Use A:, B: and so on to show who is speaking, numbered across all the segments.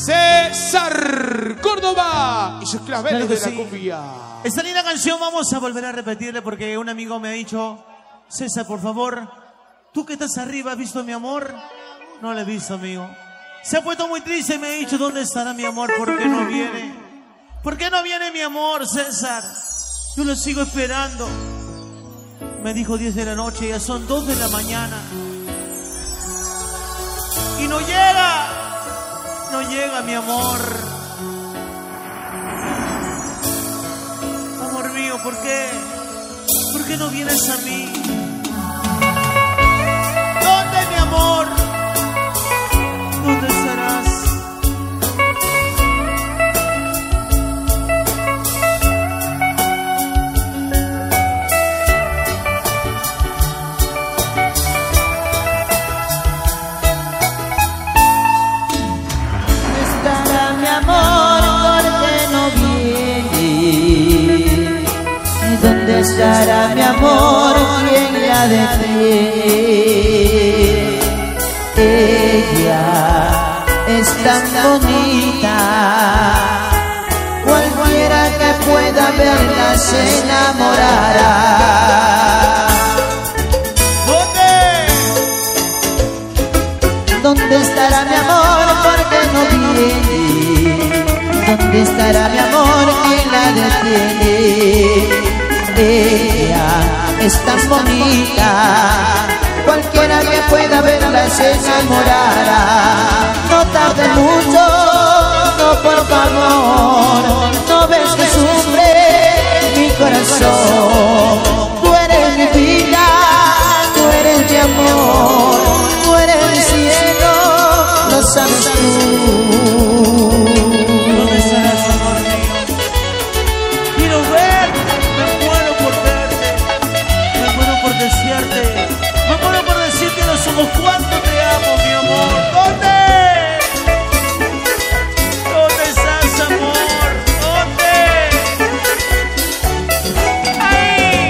A: César Córdoba y sus claveles de la cumbia.
B: Esta linda canción vamos a volver a repetirle porque un amigo me ha dicho: César, por favor, tú que estás arriba, ¿has visto mi amor? No lo he visto, amigo. Se ha puesto muy triste y me ha dicho: ¿dónde estará mi amor? ¿Por qué no viene? ¿Por qué no viene mi amor, César? Yo lo sigo esperando. Me dijo 10 de la noche, ya son 2 de la mañana. Y no llega mi amor. Amor mío, ¿por qué? ¿Por qué no vienes a mí? ¿Dónde, mi amor? ¿Dónde estarás?
C: ¿Dónde estará mi amor? ¿Quién la detiene? Ella es tan bonita, cualquiera que pueda verla se enamorará. ¿Dónde estará mi amor? ¿Por qué no viene? ¿Dónde estará mi amor? ¿Quién la detiene? Ella es tan bonita, cualquiera que pueda verla se enamorará. No tarde mucho, no, por favor, no ves que sufre mi corazón. Tú eres mi vida, tú eres mi amor, tú eres mi cielo, lo sabes tú.
B: ¿Dónde estarás, amor mío? Quiero verte, me muero por verte, me muero por desearte, me muero por decirte a los ojos cuánto te amo, mi amor. ¿Dónde? ¿Dónde estás, amor? ¿Dónde? ¡Ay!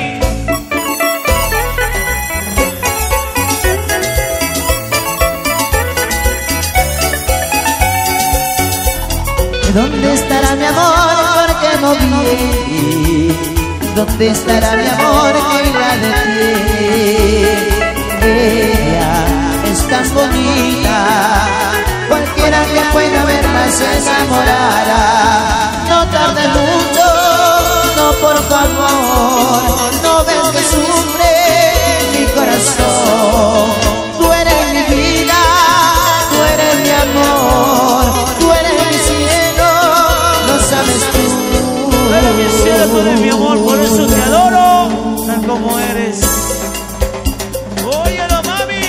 C: ¿Dónde estará mi amor? ¿Por qué no viene? ¿Dónde estará mi amor? ¿Quién la detiene? Ella es tan bonita, cualquiera que pueda verla se enamorará. No tarde mucho, no, por favor, no ves que sufre mi corazón. Tú eres mi vida, tú eres mi amor, tú eres mi cielo, lo sabes tú.
B: Tú eres mi cielo, tú eres mi amor, por eso te adoro, tal como eres. Óyelo, mami.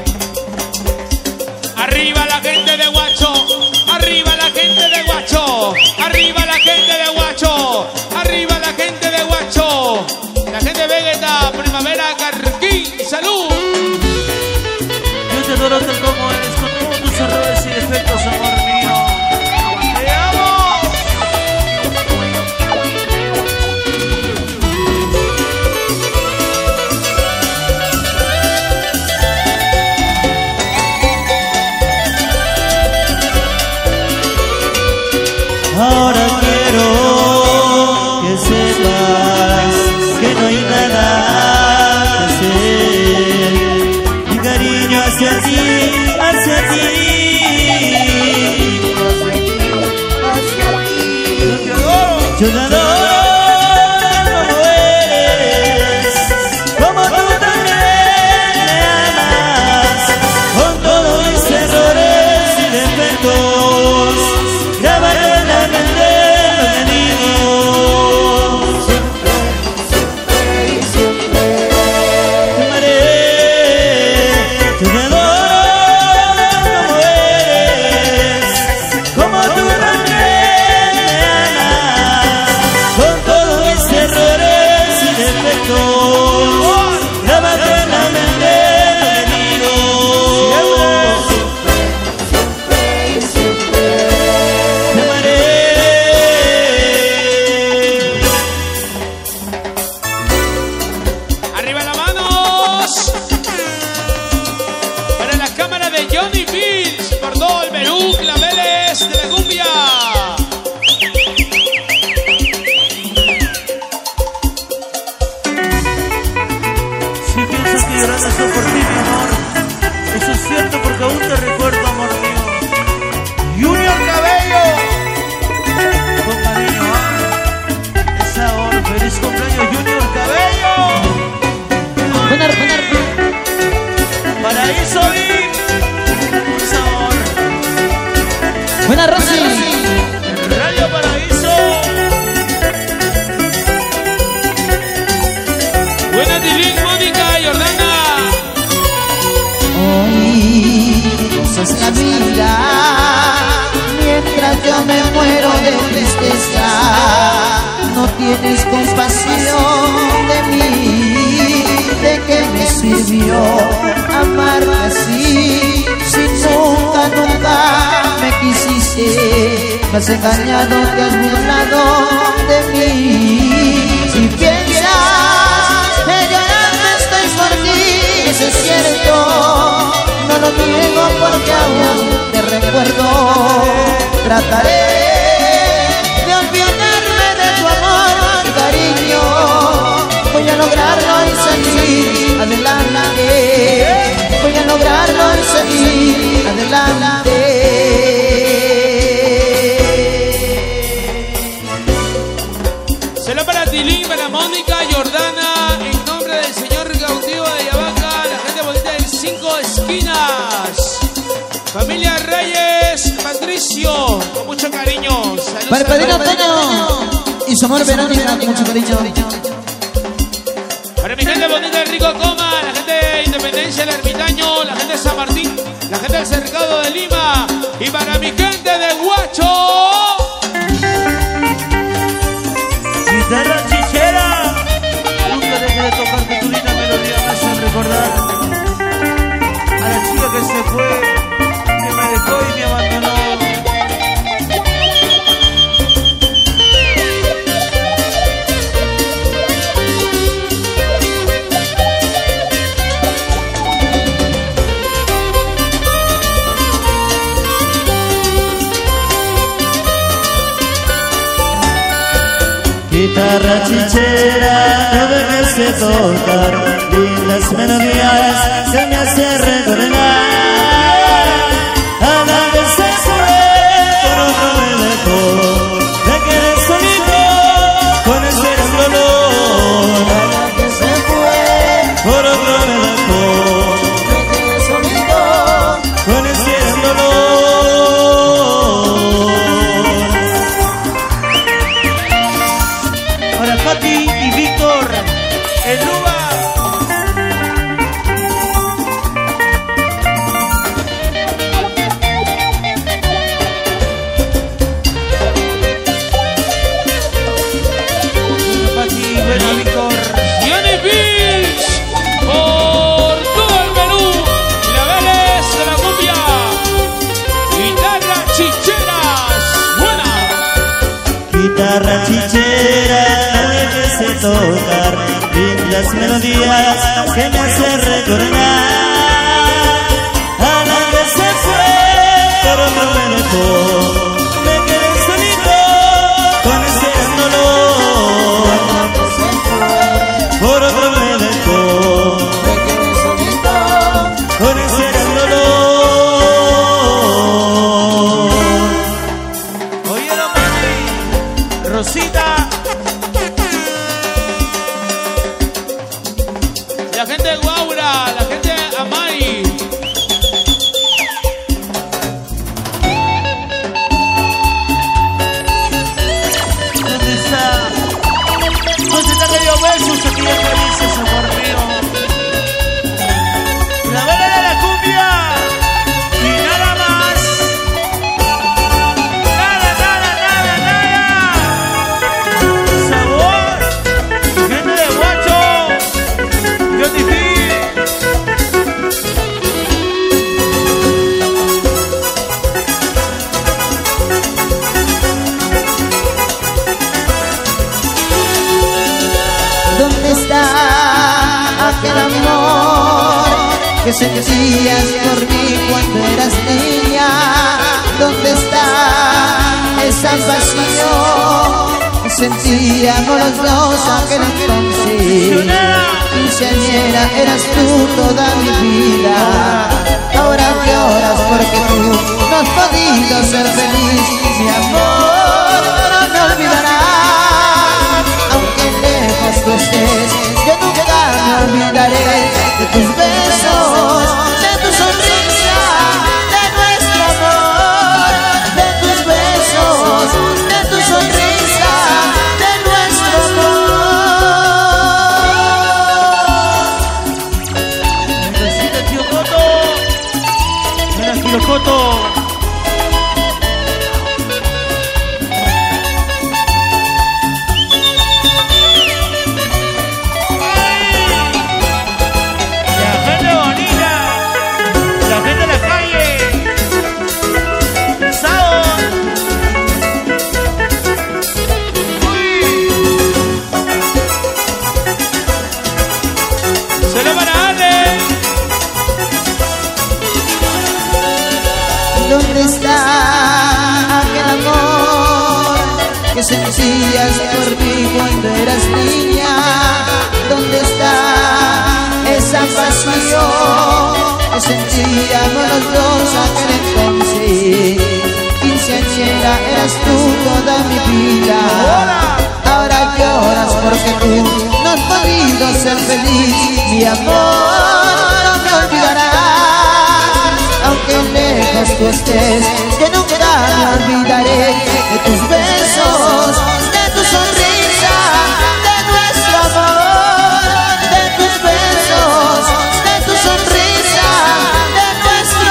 A: Arriba la gente de Huacho, arriba la gente de Huacho, arriba la gente de Huacho, arriba la gente de Huacho, la gente de Vegeta, Primavera, Carquín, salud.
B: Yo te adoro tal como eres, con todos tus errores y defectos, amor mío. ¡Te amo!
C: Ahora quiero que sepas que no hay nada que hacer. Mi cariño hacia ti, hacia ti. Yo te adoro como eres, como tú también me amas, con todos mis errores y defectos. Grábalo en la mente, lo que digo. Siempre te amaré. Yo te adoro como eres, como tú también me amas, con todos mis errores y defectos. Grábalo en la mente, lo que digo. Siempre Buena Rosy.
B: Radio Paraíso.
A: Buena Tilín, Mónica, Jordana.
C: Hoy gozas la vida mientras yo me muero de tristeza. No tienes compasión de mí. ¿De qué me sirvió amarte así? Si nunca, nunca me quisiste. Me has engañado, te has burlado de mí. Si piensas que llorando estoy por ti, eso es cierto. No lo niego porque aún te recuerdo. Trataré de olvidarme de tu amor, cariño. Voy a lograrlo y salir adelante. Voy a lograrlo y salir adelante.
A: Será para Tilín, para Mónica, Jordana, en nombre del señor cautivo de Yabaca, la gente bonita de 5 esquinas. Familia Reyes, Patricio, con mucho cariño. Saludos
C: Para el padrino Antonio y su amor Verónica, con mucho cariño.
A: Para mi gente bonita de Rico Coma, la gente de Independencia del Ermitaño, la gente de San Martín, la gente del Cercado de Lima. Y para mi gente de Huacho.
B: Guitarra chichera. Nunca dejé de tocarte tu linda melodía, me hace recordar a la chica que se fue, que me dejó y me abandonó.
D: Guitarra chichera, no dejes de tocar lindas melodías que me hacen recordar a la que se fue, por otro me dejó. Me quedé solito con ese gran dolor.
C: A la que se fue,
D: Por otro me dejó.
C: me quedé solito.
D: Con ese gran dolor.
B: Ahora Pati y Víctor, el Luba. Pati, bueno, Víctor.
A: Johnny Beach, por todo el Perú, y la Vélez de la cumbia. Guitarra chicheras, buena.
D: Guitarra chichera, no dejes de tocar lindas melodías que me hacen recordar a la que se fue, por otro me dejó. Me quedé solito con ese gran dolor. Por otro me dejó.
C: Me quedé solito.
D: Con ese gran dolor.
B: Oyeron, mami. Rosita.
A: La gente de Guaura, la gente de Amay.
B: ¿Dónde está? ¿Dónde está que dio besos aquí en Felices, amor mío? La vela de la cumbia. Y nada más. Nada, nada, nada, nada. Sabor. Gente de Huacho. Johnny Beach.
C: ¿Dónde está aquel amor que sentías por mí cuando eras niña? ¿Dónde está esa pasión que sentíamos los dos aquel entonces? Quinceañera, eras tú toda mi vida. Ahora lloras porque tú no has podido ser feliz. Mi amor no me olvidarás, aunque lejos tú estés. Yo nunca me olvidaré de tus besos, de tu sonrisa, de nuestro amor, de tu sentíamos los dos aquel entonces. Quinceañera, eras tú toda mi vida. Ahora lloras porque tú no has podido ser feliz. Mi amor, no me olvidarás, aunque lejos tú estés, que nunca me olvidaré de tus besos, de tu sonrisa, de nuestro amor, de tus besos, de tu sonrisa, de nuestro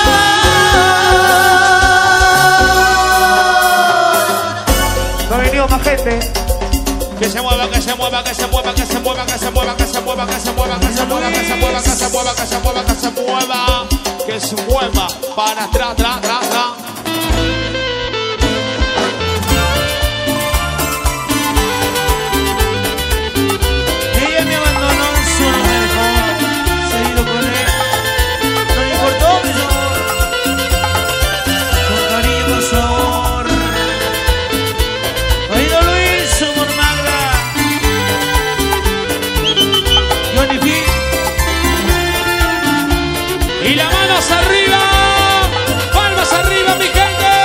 C: amor.
B: No ha venido más gente.
A: Que se mueva, que se mueva, que se mueva, que se mueva, que se mueva, que se mueva, que se mueva, que se mueva, que se mueva, que se mueva, que se mueva, que se mueva, que se mueva para atrás, atrás, atrás, atrás.
B: Ella me abandonó, solo me dejó, se ha ido con él. No le importó mi amor, con cariño, por favor. Oído Luis, amor Magda, Johnny P.
A: Y las manos arriba, palmas arriba, mi gente.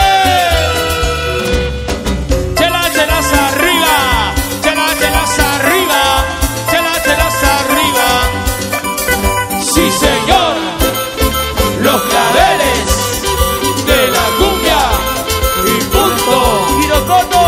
A: Chelas, chelas arriba, chelas, chelas arriba, chelas, chelas arriba. Sí, señor, los claveles de la cumbia y punto.
B: Hirokoto.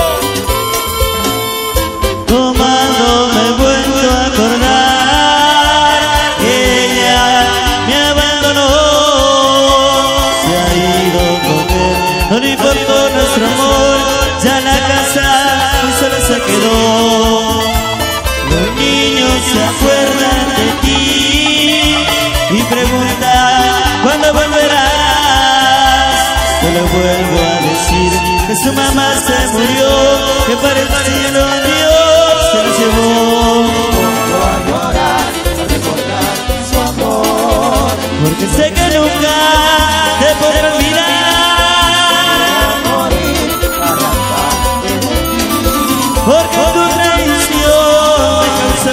D: Tomando me he vuelto a acordar que ella me abandonó, se ha ido con él, no le importó nuestro amor, ya la casa muy sola se quedó. Los niños se acuerdan de ti y preguntan ¿cuándo volverás? Yo le vuelvo a decir que su mamá se murió, que para el cielo Dios se lo llevó.
C: Pongo a llorar, a recordar su amor.
D: Porque sé que nunca te podré olvidar,
C: Morir, arrancarte de ti.
D: porque tu traición me causa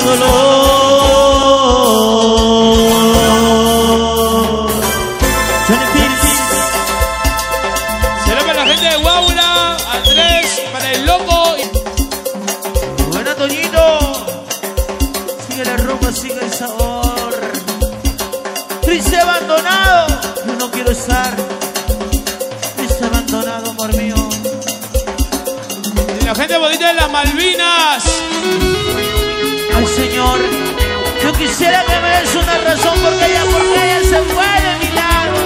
D: dolor. Johnny Pierce.
A: Saludos para la gente de Guaura, Andrés, para el loco.
B: Buena Toñito. Sigue la rumba, sigue el sabor. Triste abandonado, yo no quiero estar. Triste abandonado, amor mío.
A: Y la gente bonita de las Malvinas.
B: Ay, Señor, yo quisiera que me des una razón porque ella se fue de mi lado.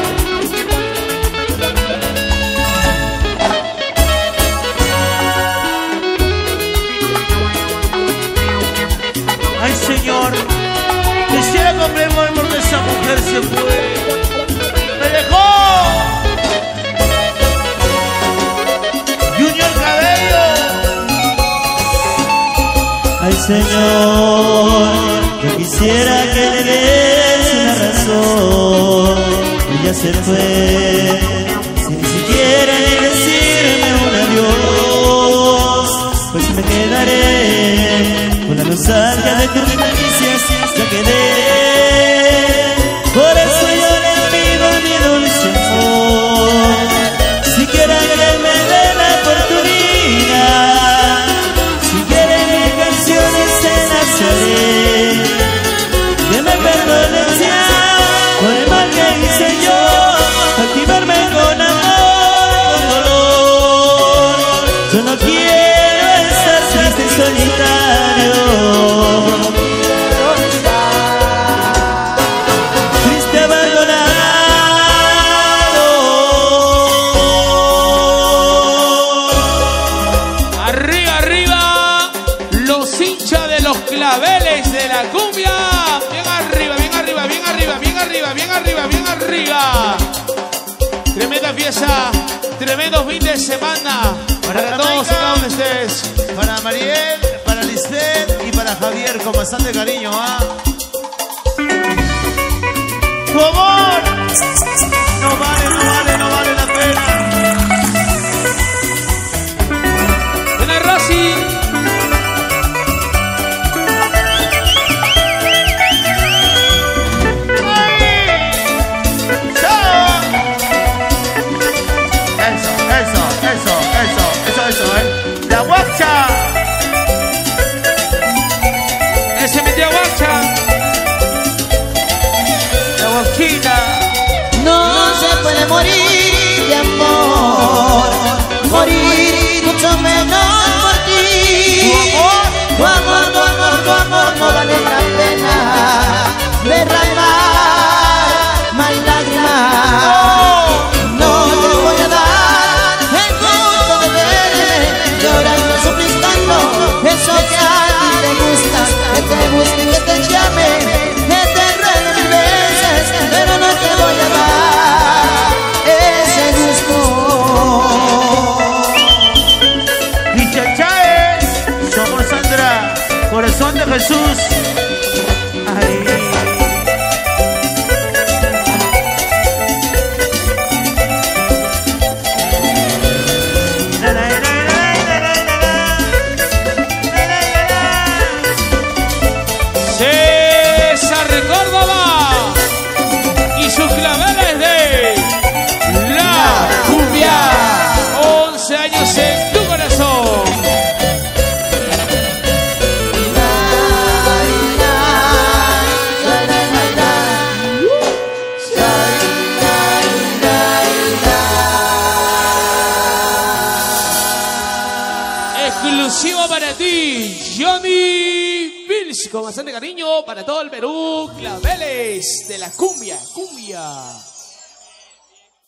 B: Ay, Señor, quisiera comprender por qué esa mujer se fue. ¡Me dejó! Junior Cabello.
D: Ay Señor, yo quisiera que le des una razón. Ella se fue sin ni siquiera ni decirme un adiós. Pues me quedaré con la nostalgia de tus caricias, ya quedé. Por eso yo le pido a mi dulce amor, siquiera que me dé la oportunidad. Si quieren mis canciones se las haré, que me perdonen ya por el mal que hice yo, activarme con amor, con dolor. Yo no quiero estar triste y solitario, triste abandonado.
A: Arriba, arriba, los hinchas de los claveles de la cumbia. Bien arriba, bien arriba, bien arriba, bien arriba, bien arriba, bien arriba. Tremenda fiesta, tremendo fin de semana. Para todos y cada uno de ustedes.
B: Para Mariel, para Lisbeth y para Javier, con bastante cariño, ¿ah? ¡Tu amor! No vale, no vale, no vale la pena.
A: Buena Rosy.
B: Jesús. Ay.
A: César Córdoba y sus claveles de la cumbia. 11 años en tu corazón. Exclusivo para ti, Johnny Bills, con bastante cariño para todo el Perú, claveles de la cumbia, cumbia.